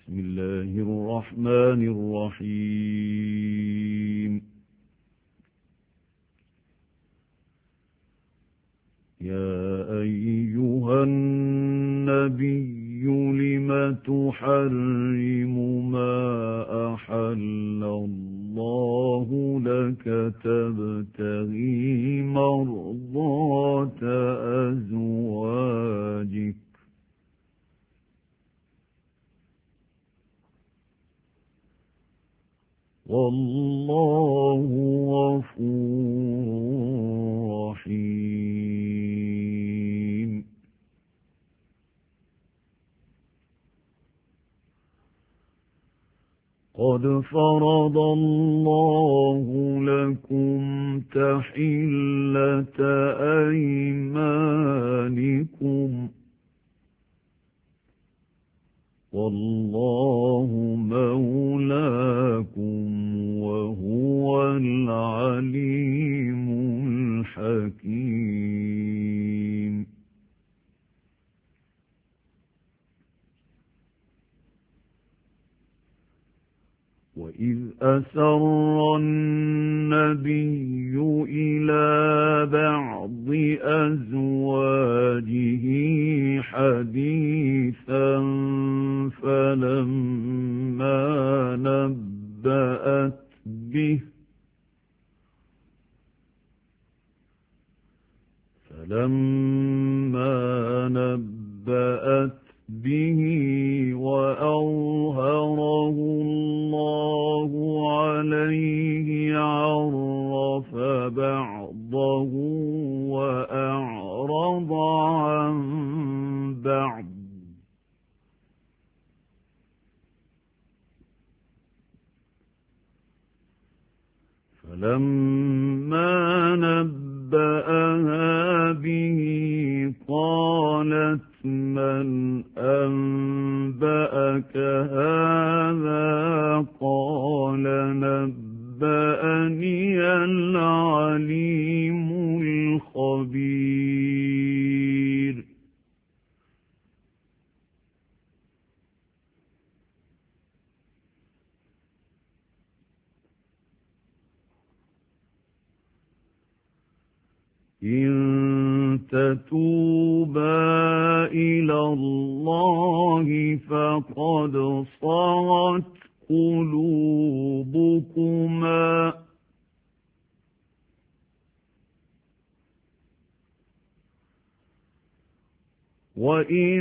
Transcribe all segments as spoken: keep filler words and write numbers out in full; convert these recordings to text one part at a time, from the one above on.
بسم الله الرحمن الرحيم يا أيها النبي لم تحرم ما أحل الله لك تبتغي مرضات أزواجك والله غفور رحيم قد فرض الله لكم تحلة أيمانكم والله مولاكم وهو العليم الحكيم وإذ أسر النبي إلى بعض أزواجه حديثا فلما نبأت به فلما نبأت به وأظهره الله عليه عرف بعضه وأعرض عن بعض فلما نبأها به قالت من أنبأك هذا قال نبأني العليم الخبير إن تتوبا إلى الله فقد صغت قلوبكما وإن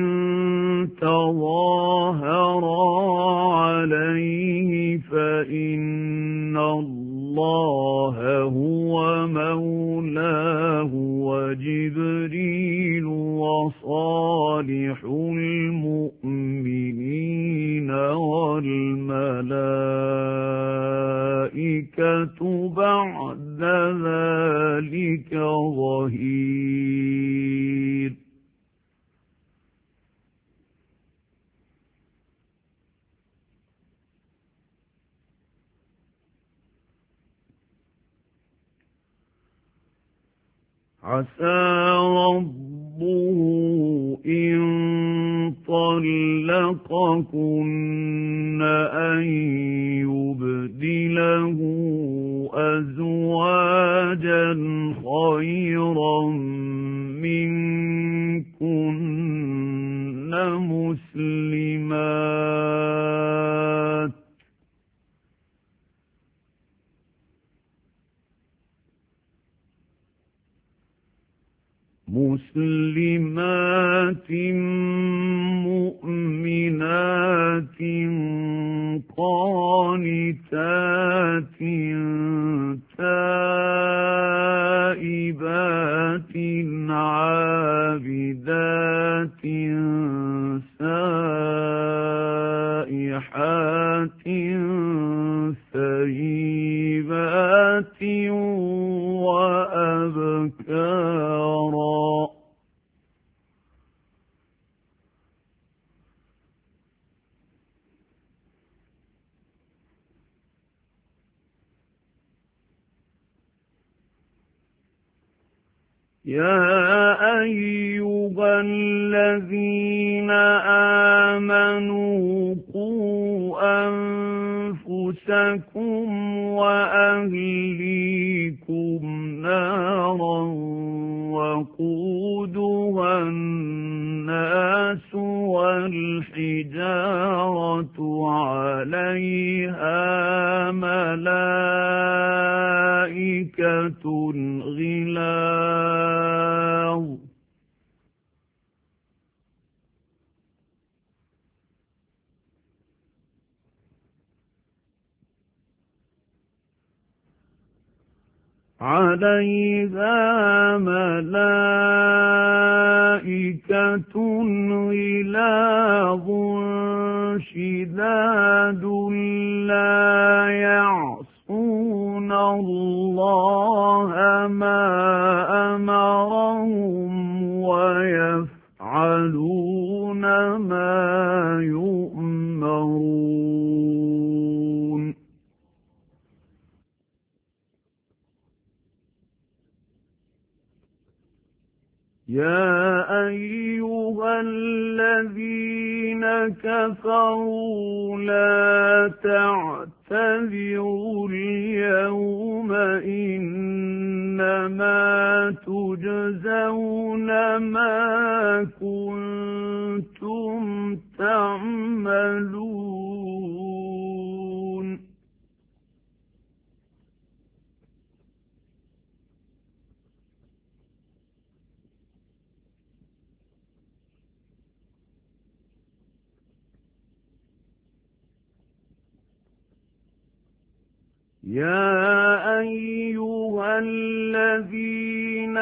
تظاهرا عليه فإن الله هو مولاه وجبريل وصالح المؤمنين والملائكة بعد ذلك ظهير عسى ربه إن طلقكن أن يبدله أزواجا خيرا منكن مسلمات مسلمات مؤمنات قانتات تائبات عابدات سائحات ثيبات وأبكارا يا أيها الذين آمنوا قوا أنفسكم وأهليكم نارا وقودها الناس والحجارة عليها ملائكة غلاظ عليها ملائكة غلاظ شداد لا يعصون الله ما أمرهم ويفعلون ما يؤمرون يا أيها الذين كفروا لا تعتذروا اليوم إنما تجزون ما كنتم تعملون يا أيها الذين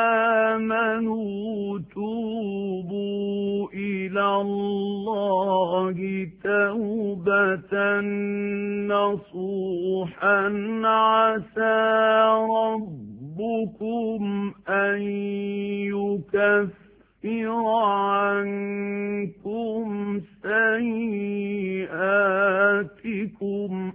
آمنوا توبوا إلى الله توبة نصوحا عسى ربكم أن يكفر عنكم سيئاتكم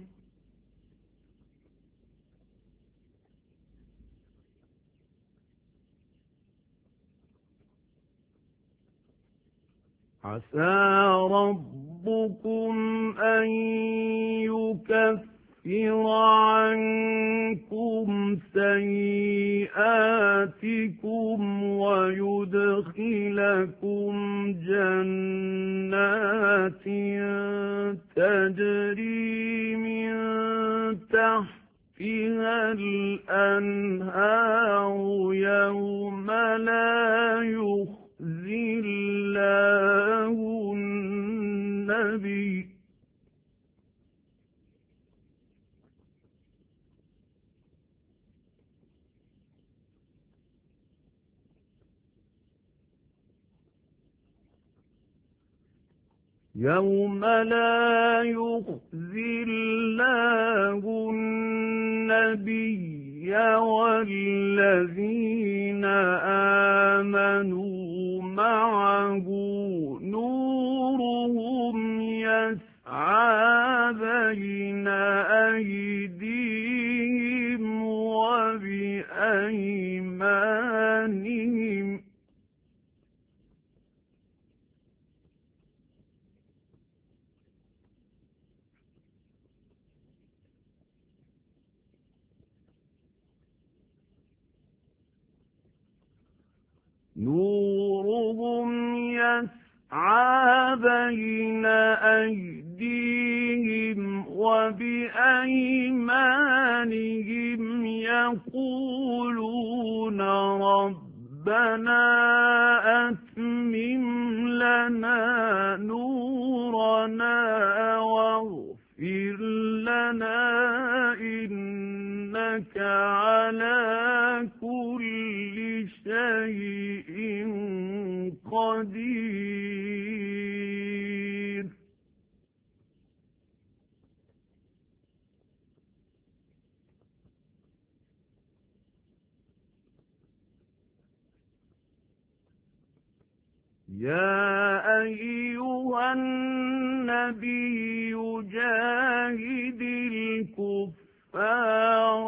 عسى ربكم أن يكفر عنكم سيئاتكم ويدخلكم جنات تجري من تحتها الأنهار يوم لا يخزي الله النبي يوم لا يخزي الله النبي والذين آمنوا معه نورهم يسعى بين أيديهم وبأيمانهم نورهم يسعى بين أيديهم وبأيمانهم يقولون ربنا أتمم لنا نورنا واغفر لنا إنك على كل شيء قدير يا أيها النبي جاهد الكفار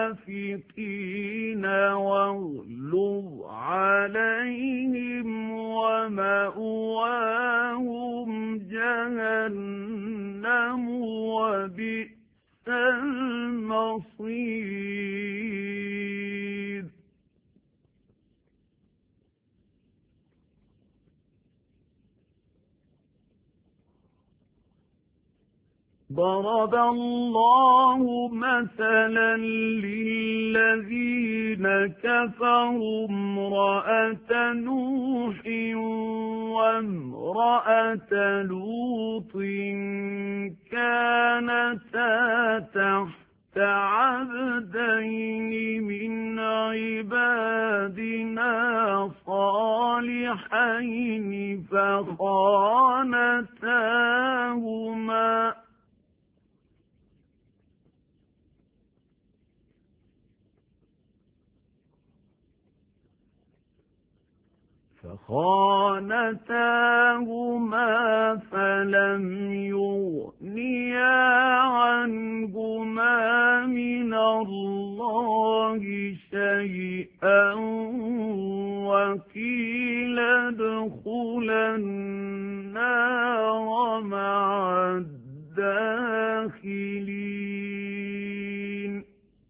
والمنافقين واغلظ عليهم ومأواهم جهنم وبئس المصير. ضرب الله مثلا للذين كفروا امرأة نوح وامرأة لوط كانتا تحت عبدين من عبادنا صالحين فخانتاهما فخانتاهما فلم يغنيا عنهما من الله شيئا وقيل ادخلا النار مع الداخلين.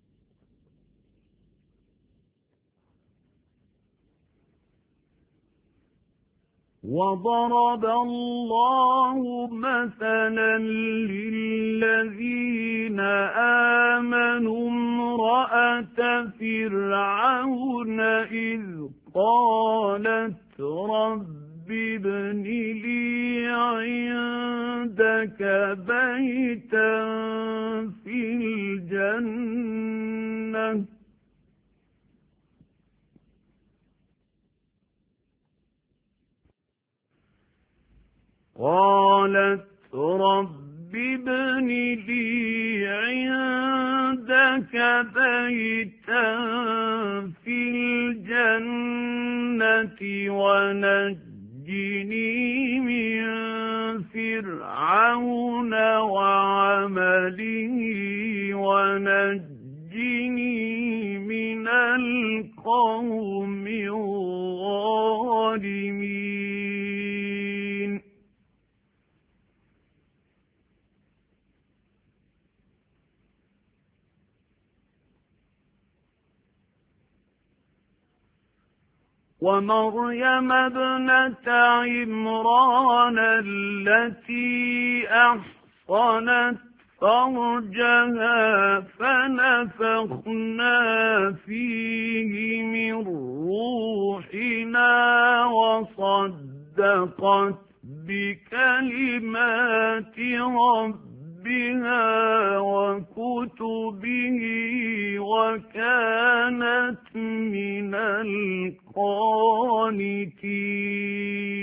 وضرب الله مثلا للذين آمنوا امرأة فرعون إذ قالت رب ابن لي عندك بيتا في الجنة قالت رب ابن لي عندك بيتا في الجنة ونجني من فرعون وعمله ونجني من القوم الظالمين. ومريم ابنة عمران التي أحصنت فرجها فنفخنا فيه من روحنا وصدقت بكلمات ربها وكتبه وكانت من القانتين.